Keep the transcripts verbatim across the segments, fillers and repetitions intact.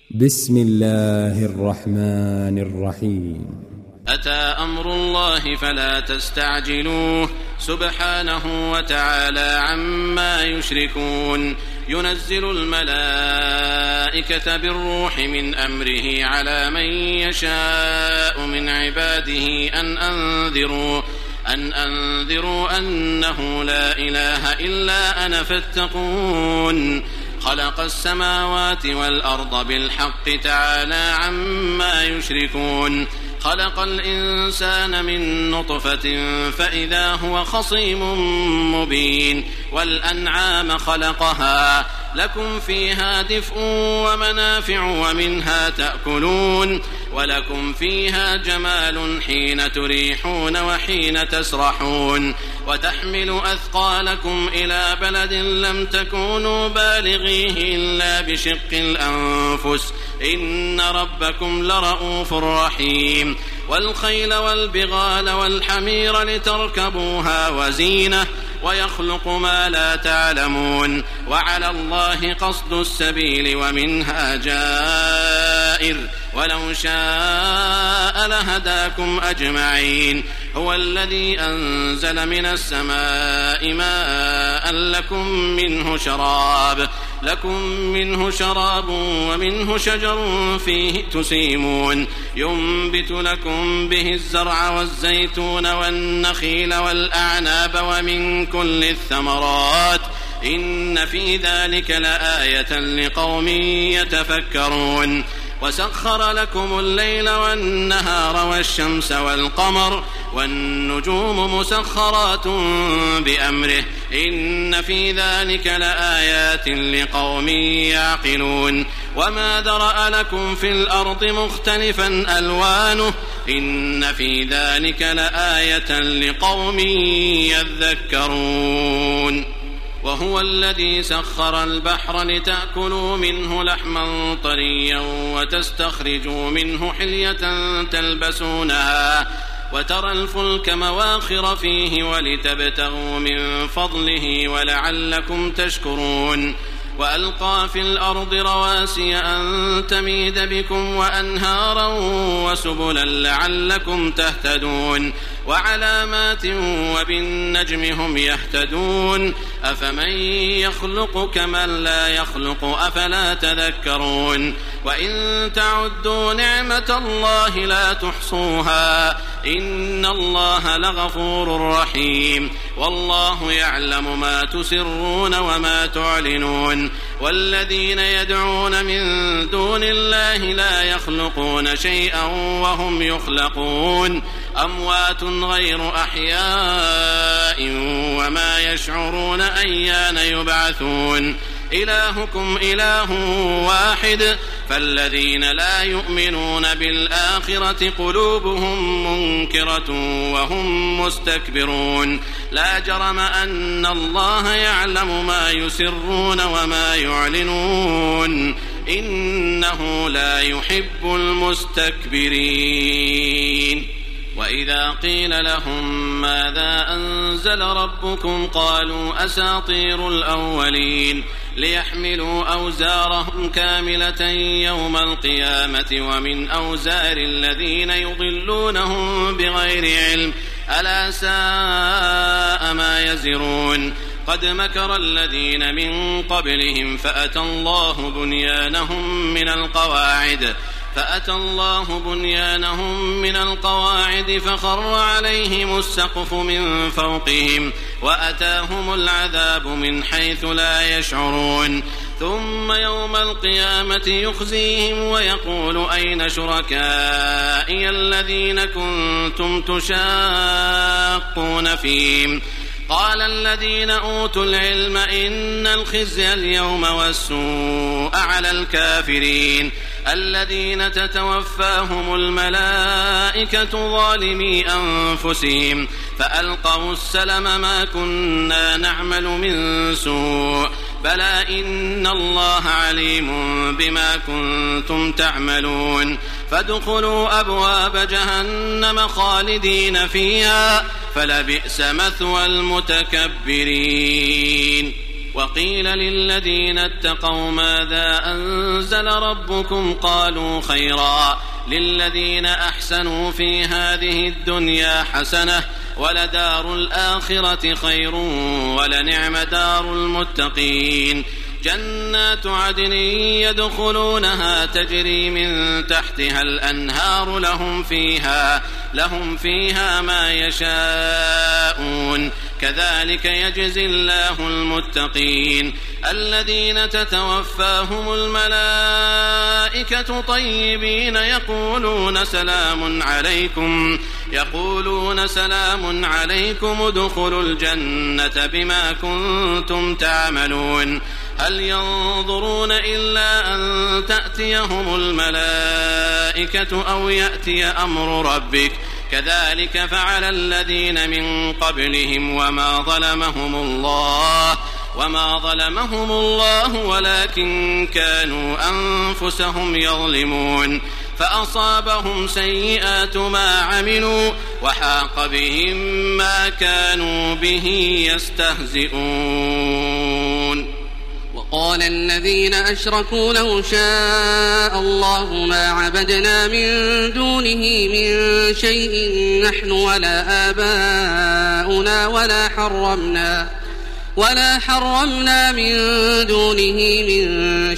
بسم الله الرحمن الرحيم. أتى أمر الله فلا تستعجلوه سبحانه وتعالى عما يشركون. ينزل الملائكة بالروح من أمره على من يشاء من عباده أن أنذروا أن أنذروا أنه لا إله إلا أنا فاتقون. خلق السماوات والأرض بالحق تعالى عما يشركون. خلق الإنسان من نطفة فإذا هو خصيم مبين. والأنعام خلقها لكم فيها دفء ومنافع ومنها تأكلون ولكم فيها جمال حين تريحون وحين تسرحون وتحمل أثقالكم إلى بلد لم تكونوا بالغيه إلا بشق الأنفس إن ربكم لرؤوف رحيم. والخيل والبغال والحمير لتركبوها وزينة ويخلق ما لا تعلمون وعلى الله قصد السبيل ومنها جائر ولو شاء لهداكم أجمعين. هو الذي أنزل من السماء ماء لكم منه شراب لكم منه شراب ومنه شجر فيه تسيمون. ينبت لكم به الزرع والزيتون والنخيل والأعناب ومن كل الثمرات إن في ذلك لآية لقوم يتفكرون. وسخر لكم الليل والنهار والشمس والقمر والنجوم مسخرات بأمره إن في ذلك لآيات لقوم يعقلون. وما ذرأ لكم في الأرض مختلفا ألوانه إن في ذلك لآية لقوم يذكرون. وهو الذي سخر البحر لتأكلوا منه لحما طريا وتستخرجوا منه حلية تلبسونها وترى الفلك مواخر فيه ولتبتغوا من فضله ولعلكم تشكرون. وألقى في الأرض رواسي أن تميد بكم وأنهارا وسبلا لعلكم تهتدون وعلامات وبالنجم هم يهتدون. أفمن يخلق كمن لا يخلق أفلا تذكرون. وإن تعدوا نعمة الله لا تحصوها إن الله لغفور رحيم. والله يعلم ما تسرون وما تعلنون. والذين يدعون من دون الله لا يخلقون شيئا وهم يخلقون أموات غير أحياء وما يشعرون أيان يبعثون. إلهكم إله واحد فالذين لا يؤمنون بالآخرة قلوبهم منكرة وهم مستكبرون. لا جرم أن الله يعلم ما يسرون وما يعلنون إنه لا يحب المستكبرين. وإذا قيل لهم ماذا أنزل ربكم قالوا أساطير الأولين ليحملوا أوزارهم كاملة يوم القيامة ومن أوزار الذين يضلونهم بغير علم ألا ساء ما يزرون. قد مكر الذين من قبلهم فأتى الله بنيانهم من القواعد فأتى الله بنيانهم من القواعد فخر عليهم السقف من فوقهم وأتاهم العذاب من حيث لا يشعرون. ثم يوم القيامة يخزيهم ويقول أين شركائي الذين كنتم تشاقون فيهم قال الذين أوتوا العلم إن الخزي اليوم والسوء على الكافرين الذين تتوفاهم الملائكة ظالمي أنفسهم فألقوا السلم ما كنا نعمل من سوء بلى إن الله عليم بما كنتم تعملون. فادخلوا أبواب جهنم خالدين فيها فلبئس مثوى المتكبرين. وقيل للذين اتقوا ماذا أنزل ربكم قالوا خيرا للذين أحسنوا في هذه الدنيا حسنة ولدار الآخرة خير ولنعم دار المتقين جنات عدن يدخلونها تجري من تحتها الأنهار لهم فيها, لهم فيها ما يشاءون كذلك يجزي الله المتقين الذين تتوفاهم الملائكة طيبين يقولون سلام عليكم يقولون سلام عليكم ادخلوا الجنة بما كنتم تعملون هل ينظرون إلا أن تأتيهم الملائكة أو يأتي أمر ربك كذلك فعل الذين من قبلهم وما ظلمهم الله وما ظلمهم الله ولكن كانوا أنفسهم يظلمون فأصابهم سيئات ما عملوا وحاق بهم ما كانوا به يستهزئون. وقال الذين أشركوا لو شاء الله ما عبدنا من دونه من شيء نحن ولا آباؤنا ولا حرمنا ولا حرمنا من دونه من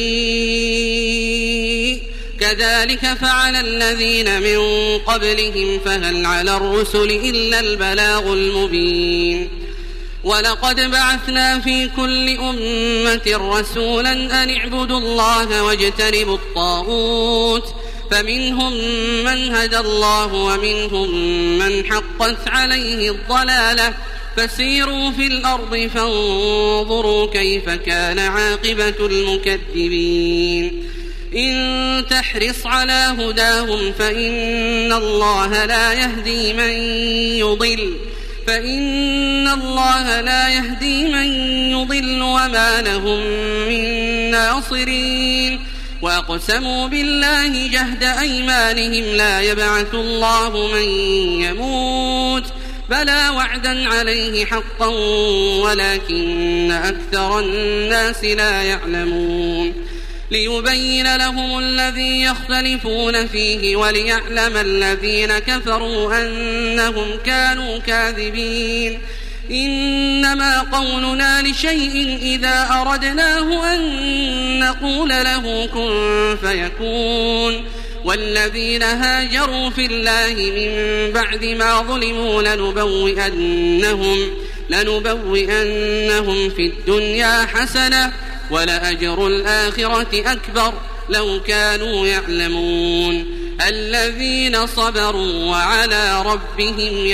شيء كذلك فعل الذين من قبلهم فهل على الرسل إلا البلاغ المبين. ولقد بعثنا في كل أمة رسولا أن اعبدوا الله واجتنبوا الطاغوت فمنهم من هدى الله ومنهم من حقت عليه الضلالة فسيروا في الأرض فانظروا كيف كان عاقبة المكذبين. إن تحرص على هداهم فإن الله لا يهدي من يضل فإن الله لا يهدي من يضل وما لهم من ناصرين. وأقسموا بالله جهد أيمانهم لا يبعث الله من يموت بلى وعدا عليه حقا ولكن أكثر الناس لا يعلمون. ليبين لهم الذي يختلفون فيه وليعلم الذين كفروا أنهم كانوا كاذبين. إنما قولنا لشيء إذا أردناه أن نقول له كن فيكون. والذين هاجروا في الله من بعد ما ظلموا لنبوئنهم, لنبوئنهم في الدنيا حسنة ولأجر الآخرة أكبر لو كانوا يعلمون. الذين صبروا وعلى ربهم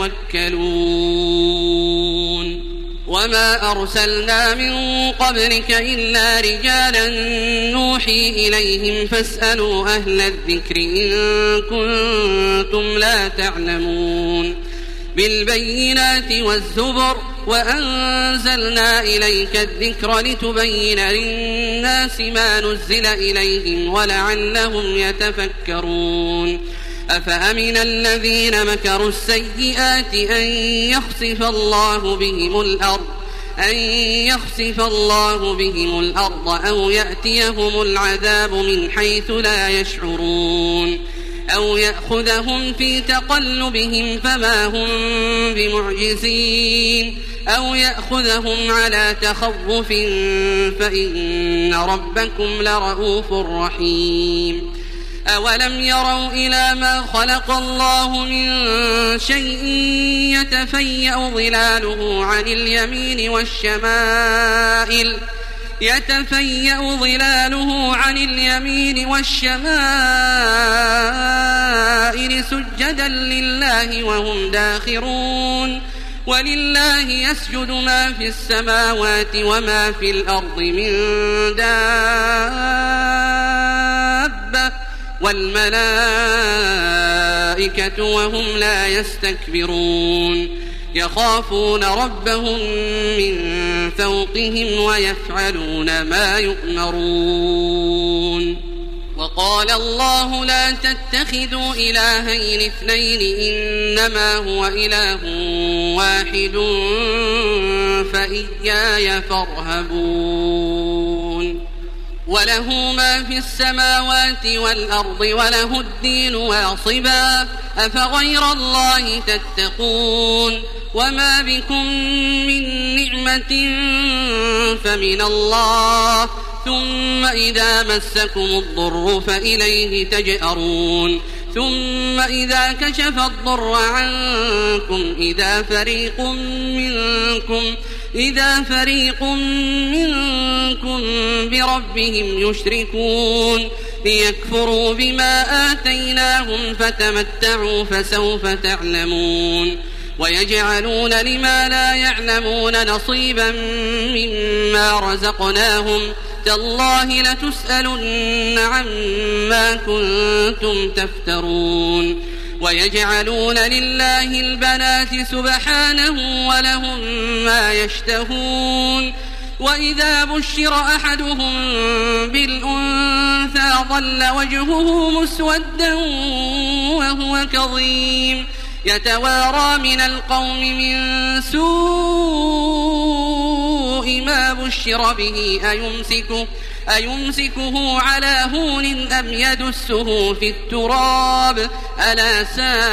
يتوكلون. وما أرسلنا من قبلك إلا رجالا نوحي إليهم فاسألوا أهل الذكر إن كنتم لا تعلمون. بالبينات والزبر وأنزلنا إليك الذكر لتبين للناس ما نزل إليهم ولعلهم يتفكرون. أفأمن الذين مكروا السيئات أن يخسف الله بهم الأرض أن يخسف الله بهم الأرض أو يأتيهم العذاب من حيث لا يشعرون أو يأخذهم في تقلبهم فما هم بمعجزين أو يأخذهم على تخوف فإن ربكم لرؤوف رحيم. أولم يروا إلى ما خلق الله من شيء يتفيأ ظلاله عن اليمين والشمائل يتفيأ ظلاله عن اليمين والشمائل سجدا لله وهم داخرون. ولله يسجد ما في السماوات وما في الأرض من دابة والملائكة وهم لا يستكبرون. يخافون ربهم من فوقهم ويفعلون ما يؤمرون. وقال الله لا تتخذوا إلهين اثنين إنما هو إله واحد فإياي فارهبون وله ما في السماوات والأرض وله الدين واصبا أفغير الله تتقون وما بكم من نعمة فمن الله ثم إذا مسكم الضر فإليه تجأرون ثم إذا كشف الضر عنكم إذا فريق منكم إذا فريق منكم بربهم يشركون ليكفروا بما آتيناهم فتمتعوا فسوف تعلمون ويجعلون لما لا يعلمون نصيبا مما رزقناهم تالله لتسألن عما كنتم تفترون ويجعلون لله البنات سبحانه ولهم ما يشتهون وإذا بشر أحدهم بالأنثى ظل وجهه مسودا وهو كظيم يتوارى من القوم من سوء ما بشر به أيمسكه, أيمسكه على هون أم يدسه في التراب ألا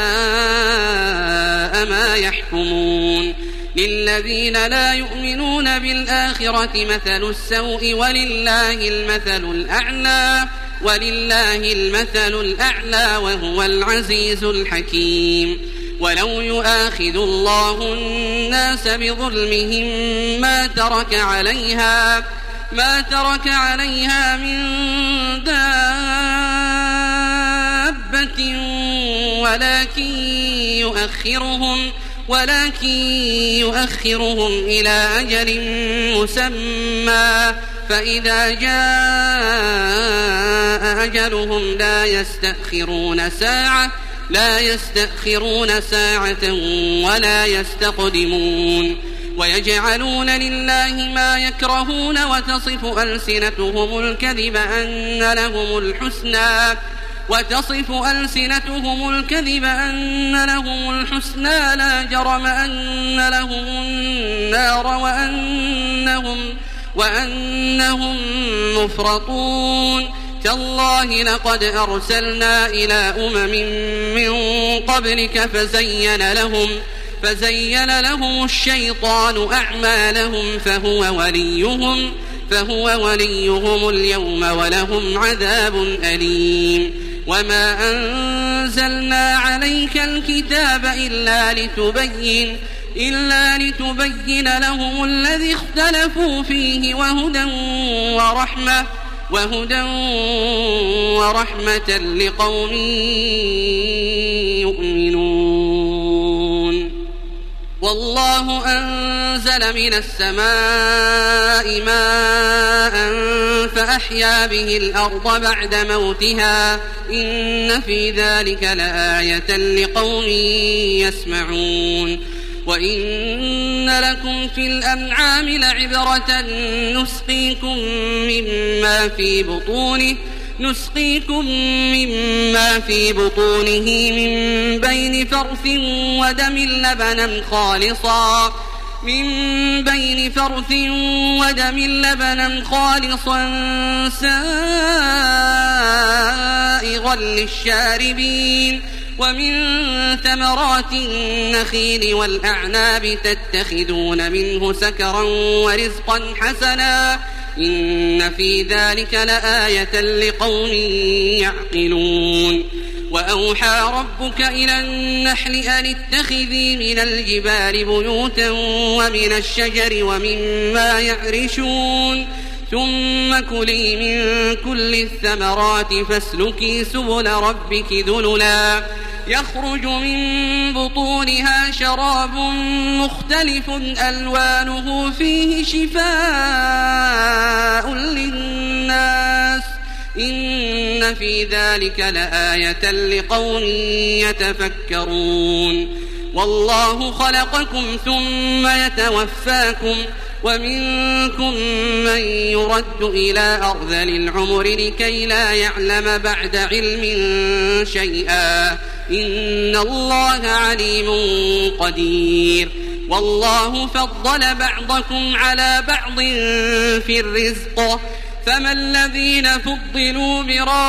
ساء ما يحكمون للذين لا يؤمنون بالآخرة مثل السوء ولله المثل الأعلى ولله المثل الأعلى وهو العزيز الحكيم ولو يؤاخذ الله الناس بظلمهم ما ترك عليها ما ترك عليها من دابة ولكن يؤخرهم ولكن يؤخرهم إلى أجل مسمى فإذا جاء أجلهم لا يستأخرون ساعة لا يستأخرون ساعة ولا يستقدمون ويجعلون لله ما يكرهون وتصف ألسنتهم الكذب أن لهم الحسنى وتصف ألسنتهم الكذب أن لهم الحسنى لا جرم أن لهم النار وأنهم وأنهم مفرطون تالله لقد أرسلنا إلى أمم من قبلك فزين لهم فزين لهم الشيطان أعمالهم فهو وليهم فهو وليهم اليوم ولهم عذاب أليم وما أنزلنا عليك الكتاب إلا لتبين إلا لتبين لهم الذي اختلفوا فيه وهدى ورحمة وهدى ورحمة لقوم يؤمنون والله أنزل من السماء ماء فأحيا به الأرض بعد موتها إن في ذلك لآية لقوم يسمعون وإن لكم في الأنعام لعبرة نسقيكم مما في بطونه نسقيكم مما في بطونه من بين فرث ودم لبنا خالصا من بين فرث ودم لبنا خالصا سائغا للشاربين ومن ثمرات النخيل والأعناب تتخذون منه سكرا ورزقا حسنا إن في ذلك لآية لقوم يعقلون وأوحى ربك إلى النحل أن اتخذي من الجبال بيوتا ومن الشجر ومما يعرشون ثم كلي من كل الثمرات فاسلكي سبل ربك ذللا يخرج من بطونها شراب مختلف ألوانه فيه شفاء للناس إن في ذلك لآية لقوم يتفكرون والله خلقكم ثم يتوفاكم ومنكم من يرد إلى أرذل العمر لكي لا يعلم بعد علم شيئا إن الله عليم قدير والله فضل بعضكم على بعض في الرزق فما الذين فضلوا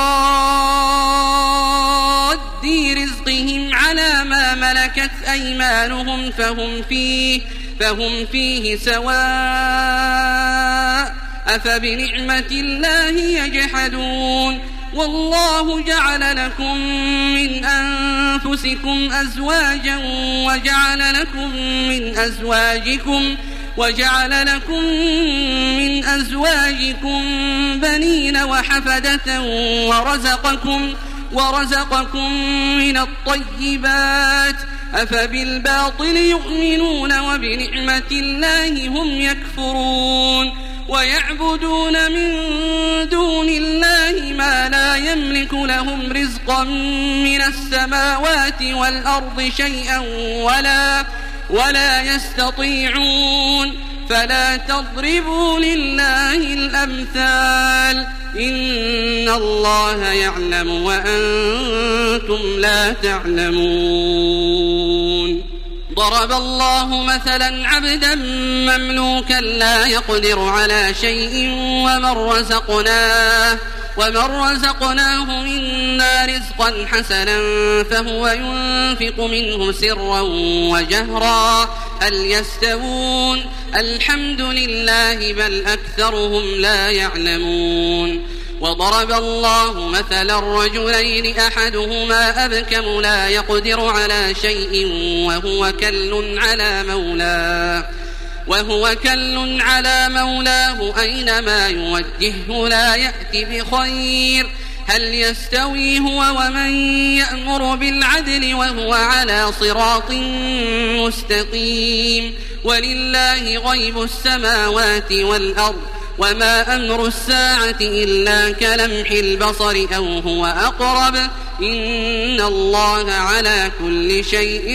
براد رزقهم على ما ملكت أيمانهم فهم فيه فهم فيه سواء أفبنعمة الله يجحدون والله جعل لكم من أنفسكم أزواجا وجعل لكم من أزواجكم وجعل لكم من أزواجكم بنين وحفدة ورزقكم ورزقكم من الطيبات أفبالباطل يؤمنون وبنعمة الله هم يكفرون ويعبدون من دون الله ما لا يملك لهم رزقا من السماوات والأرض شيئا ولا ولا يستطيعون فلا تضربوا لله الأمثال إن الله يعلم وأنتم لا تعلمون ضرب الله مثلا عبدا مملوكا لا يقدر على شيء ومن رزقناه ومن رزقناه منا رزقا حسنا فهو ينفق منه سرا وجهرا هل يستوون الحمد لله بل أكثرهم لا يعلمون وضرب الله مثلا رجلين أحدهما أبكم لا يقدر على شيء وهو كل على مولاه وهو كل على مولاه أينما يوجهه لا يأتي بخير هل يستوي هو ومن يأمر بالعدل وهو على صراط مستقيم ولله غيب السماوات والأرض وما أمر الساعة إلا كلمح البصر أو هو أقرب إن الله على كل شيء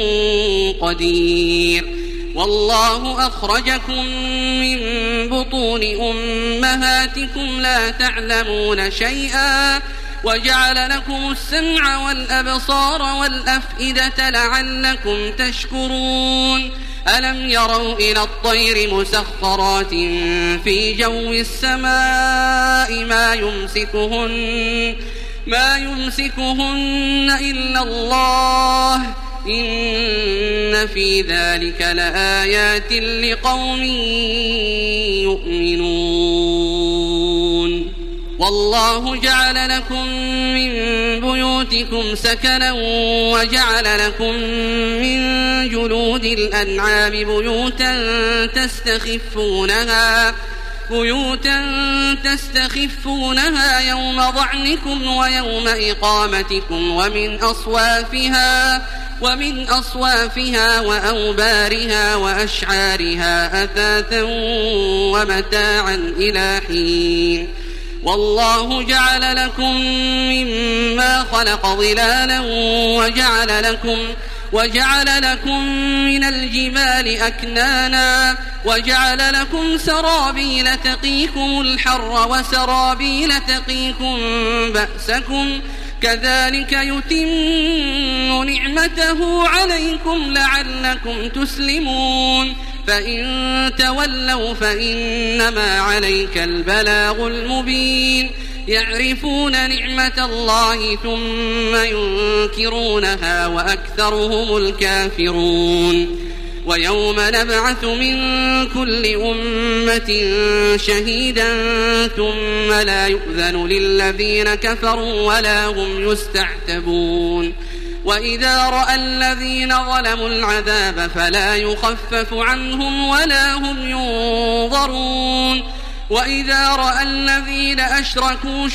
قدير والله أخرجكم من بطون أمهاتكم لا تعلمون شيئا وجعل لكم السمع والأبصار والأفئدة لعلكم تشكرون ألم يروا إلى الطير مسخرات في جو السماء ما يمسكهن ما يمسكهن إلا الله إن في ذلك لآيات لقوم يؤمنون والله جعل لكم من بيوتكم سكنا وجعل لكم من جلود الأنعام بيوتا تستخفونها بيوتا تستخفونها يوم ظعنكم ويوم إقامتكم ومن أصوافها ومن أصوافها وأوبارها وأشعارها أثاثا ومتاعا إلى حين والله جعل لكم مما خلق ظلالا وجعل لكم وجعل لكم من الجبال أكنانا وجعل لكم سرابيل تقيكم الحر وسرابيل تقيكم بأسكم كذلك يتم نعمته عليكم لعلكم تسلمون فإن تولوا فإنما عليك البلاغ المبين يعرفون نعمة الله ثم ينكرونها وأكثرهم الكافرون ويوم نبعث من كل أمة شهيدا ثم لا يؤذن للذين كفروا ولا هم يستعتبون وإذا رأى الذين ظلموا العذاب فلا يخفف عنهم ولا هم ينظرون وإذا رأى الذين أشركوا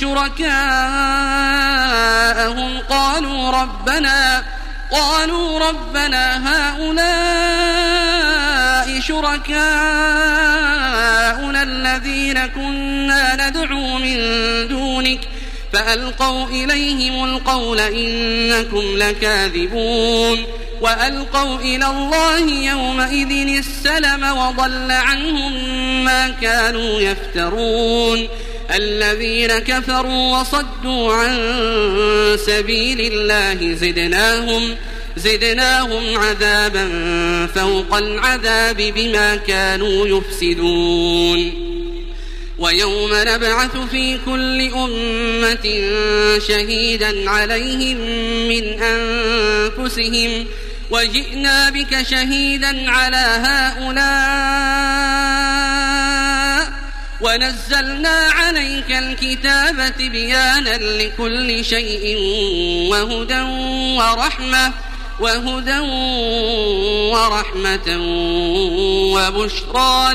شركاءهم قالوا ربنا قالوا ربنا هؤلاء شركاؤنا الذين كنا ندعو من دونك فألقوا إليهم القول إنكم لكاذبون وألقوا إلى الله يومئذ السلم وضل عنهم ما كانوا يفترون الذين كفروا وصدوا عن سبيل الله زدناهم زدناهم عذابا فوق العذاب بما كانوا يفسدون ويوم نبعث في كل أمة شهيدا عليهم من أنفسهم وجئنا بك شهيدا على هؤلاء ونزلنا عليك الكتاب تبيانا لكل شيء وهدى ورحمة وهدى ورحمة وبشرى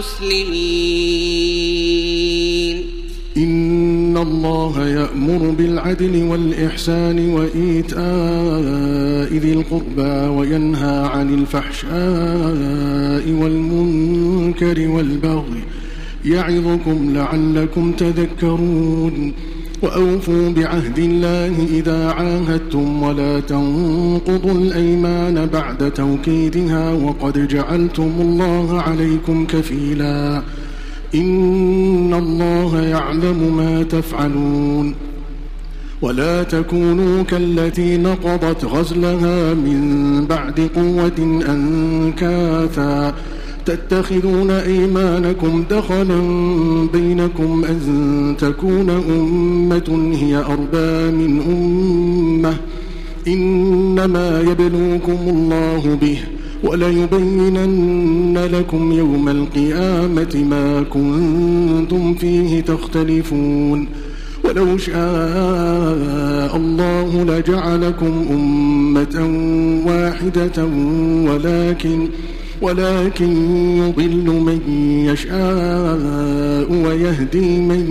للمسلمين. إن الله يأمر بالعدل والإحسان وإيتاء ذي القربى وينهى عن الفحشاء والمنكر والبغي يعظكم لعلكم تذكرون. وأوفوا بعهد الله إذا عاهدتم ولا تنقضوا الأيمان بعد توكيدها وقد جعلتم الله عليكم كفيلا إن الله يعلم ما تفعلون. ولا تكونوا كالتي نقضت غزلها من بعد قوة أنكاثا تتخذون أيمانكم دخلا بينكم أن تكون أمة هي أربى من أمة إنما يبلوكم الله به وليبينن لكم يوم القيامة ما كنتم فيه تختلفون. ولو شاء الله لجعلكم أمة واحدة ولكن ولكن يضل من يشاء ويهدي من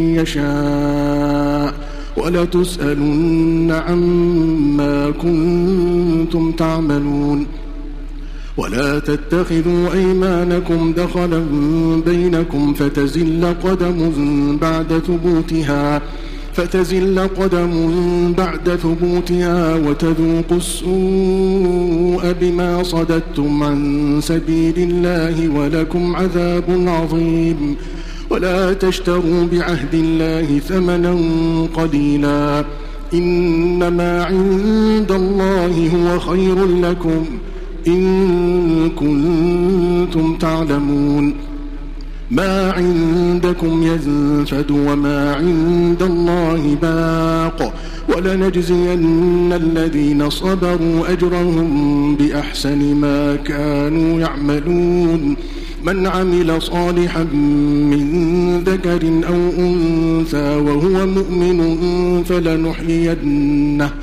يشاء ولتسألن عما كنتم تعملون. ولا تتخذوا أيمانكم دخلا بينكم فتزل قدم بعد ثبوتها فتزل قدم بعد ثبوتها وتذوقوا السوء بما صددتم عن سبيل الله ولكم عذاب عظيم. ولا تشتروا بعهد الله ثمنا قليلا إنما عند الله هو خير لكم إن كنتم تعلمون. ما عندكم ينفد وما عند الله باق ولنجزين الذين صبروا أجرهم بأحسن ما كانوا يعملون. من عمل صالحا من ذكر أو أنثى وهو مؤمن فلنحيينه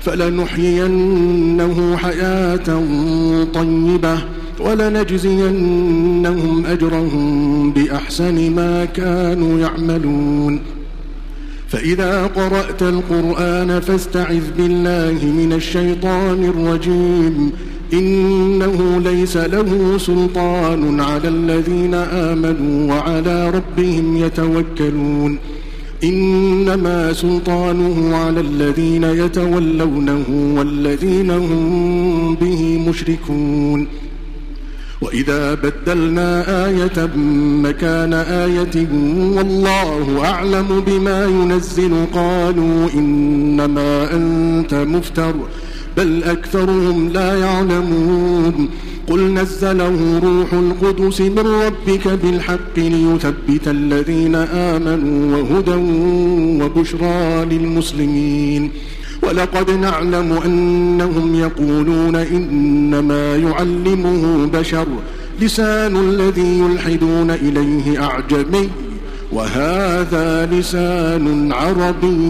فلنحيينه حياة طيبة ولنجزينهم أجرهم بأحسن ما كانوا يعملون. فإذا قرأت القرآن فاستعذ بالله من الشيطان الرجيم إنه ليس له سلطان على الذين آمنوا وعلى ربهم يتوكلون. إنما سلطانه على الذين يتولونه والذين هم به مشركون. وإذا بدلنا آية مكان آية والله أعلم بما ينزل قالوا إنما أنت مفتر بل أكثرهم لا يعلمون. قل نزله روح القدس من ربك بالحق ليثبت الذين آمنوا وهدى وبشرى للمسلمين. ولقد نعلم أنهم يقولون إنما يعلمه بشر لسان الذي يلحدون إليه أعجمي وهذا لسان عربي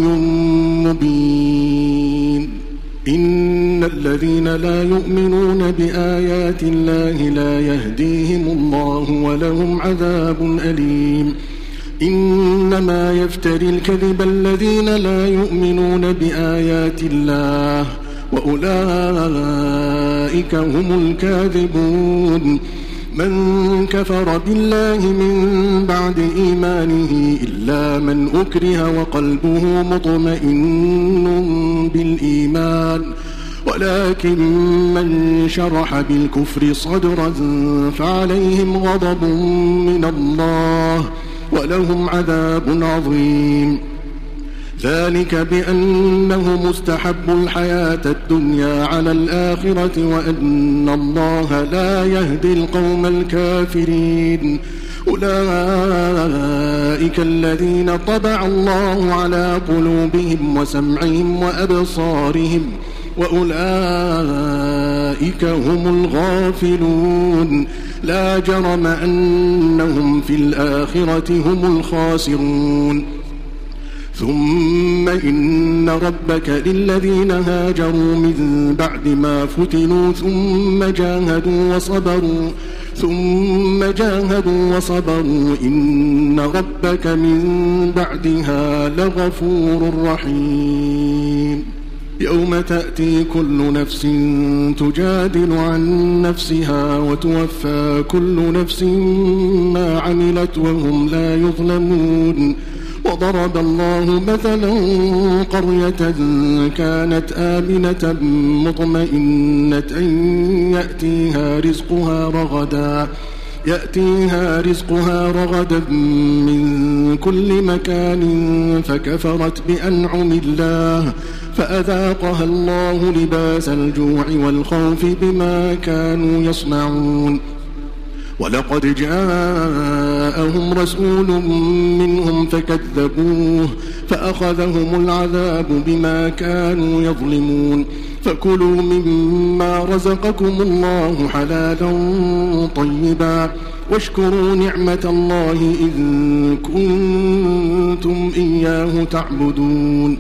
مبين. إن الذين لا يؤمنون بآيات الله لا يهديهم الله ولهم عذاب أليم. إنما يفتري الكذب الذين لا يؤمنون بآيات الله وأولئك هم الكاذبون. من كفر بالله من بعد إيمانه إلا من أكره وقلبه مطمئن بالإيمان ولكن من شرح بالكفر صدرا فعليهم غضب من الله ولهم عذاب عظيم. ذلك بأنه مستحب الحياة الدنيا على الآخرة وأن الله لا يهدي القوم الكافرين. أولئك الذين طبع الله على قلوبهم وسمعهم وأبصارهم وأولئك هم الغافلون. لا جرم أنهم في الآخرة هم الخاسرون. ثم إن ربك للذين هاجروا من بعد ما فتنوا ثم جاهدوا وصبروا ثم جاهدوا وصبروا إن ربك من بعدها لغفور رحيم. يوم تأتي كل نفس تجادل عن نفسها وتوفى كل نفس ما عملت وهم لا يظلمون. وضرب الله مثلا قرية كانت آمنة مطمئنة يأتيها رزقها رغدا يأتيها رزقها رغدا من كل مكان فكفرت بأنعم الله فأذاقها الله لباس الجوع والخوف بما كانوا يصنعون. ولقد جاءهم رسول منهم فكذبوه فأخذهم العذاب بما كانوا يظلمون. فكلوا مما رزقكم الله حلالا طيبا واشكروا نعمة الله إذ كنتم إياه تعبدون.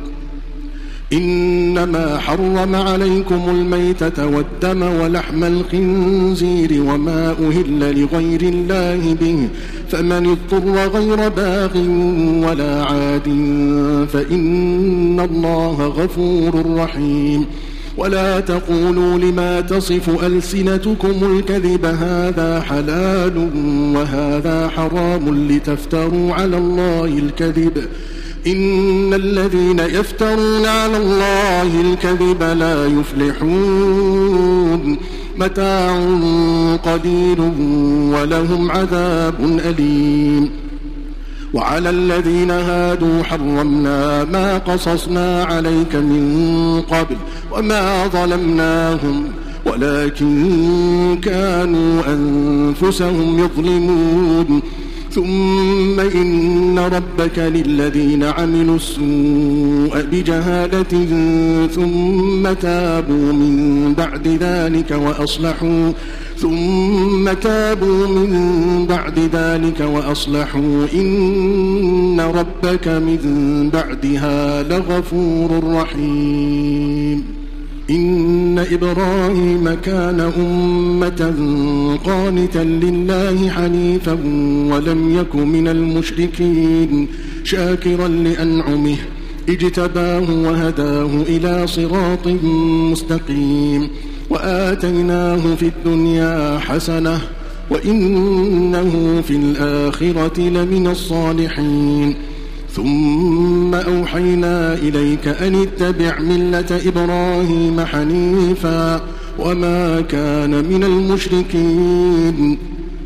إنما حرم عليكم الميتة والدم ولحم الخنزير وما أهل لغير الله به فمن اضطر غير باغ ولا عاد فإن الله غفور رحيم. ولا تقولوا لما تصف ألسنتكم الكذب هذا حلال وهذا حرام لتفتروا على الله الكذب إن الذين يفترون على الله الكذب لا يفلحون. متاع قليل ولهم عذاب أليم. وعلى الذين هادوا حرمنا ما قصصنا عليك من قبل وما ظلمناهم ولكن كانوا أنفسهم يظلمون. ثم إن ربك للذين عملوا السوء بجهالة ثم تابوا من بعد ذلك وأصلحوا ثم تابوا من بعد ذلك وأصلحوا إن ربك من بعدها لغفور رحيم. إن إبراهيم كان أمة قانتا لله حنيفا ولم يك من المشركين شاكرا لأنعمه اجتباه وهداه إلى صراط مستقيم. وآتيناه في الدنيا حسنة وإنه في الآخرة لمن الصالحين. ثم أوحينا إليك أن اتبع ملة إبراهيم حنيفا وما كان من المشركين.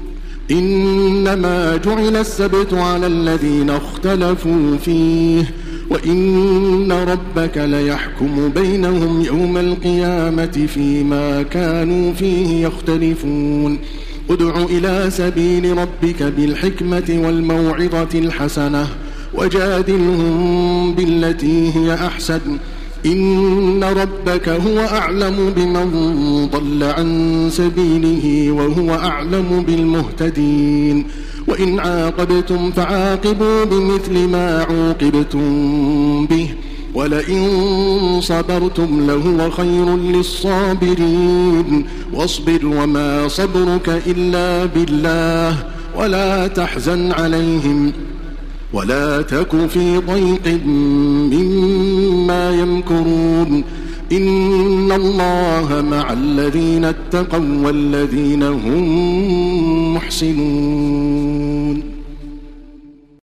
إنما جعل السبت على الذين اختلفوا فيه وإن ربك ليحكم بينهم يوم القيامة فيما كانوا فيه يختلفون. ادع إلى سبيل ربك بالحكمة والموعظة الحسنة وجادلهم بالتي هي أحسن إن ربك هو أعلم بمن ضل عن سبيله وهو أعلم بالمهتدين. وإن عاقبتم فعاقبوا بمثل ما عوقبتم به ولئن صبرتم لهو خير للصابرين. واصبر وما صبرك إلا بالله ولا تحزن عليهم ولا تك في ضيق مما يمكرون. إن الله مع الذين اتقوا والذين هم محسنون.